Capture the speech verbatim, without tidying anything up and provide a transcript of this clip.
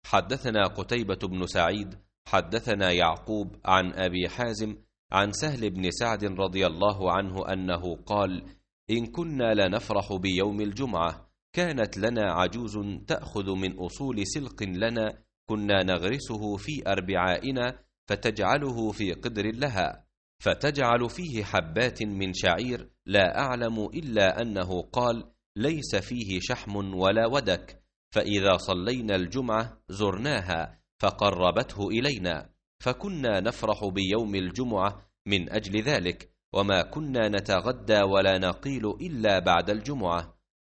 حدثنا قتيبة بن سعيد حدثنا يعقوب عن أبي حازم عن سهل بن سعد رضي الله عنه أنه قال: إن كنا لنفرح بيوم الجمعة، كانت لنا عجوز تأخذ من أصول سلق لنا كنا نغرسه في أربعائنا، فتجعله في قدر لها، فتجعل فيه حبات من شعير، لا أعلم إلا أنه قال: ليس فيه شحم ولا ودك، فإذا صلينا الجمعة زرناها فقربته إلينا، فكنا نفرح بيوم الجمعة من أجل ذلك، وما كنا نتغدى ولا نقيل إلا بعد الجمعة.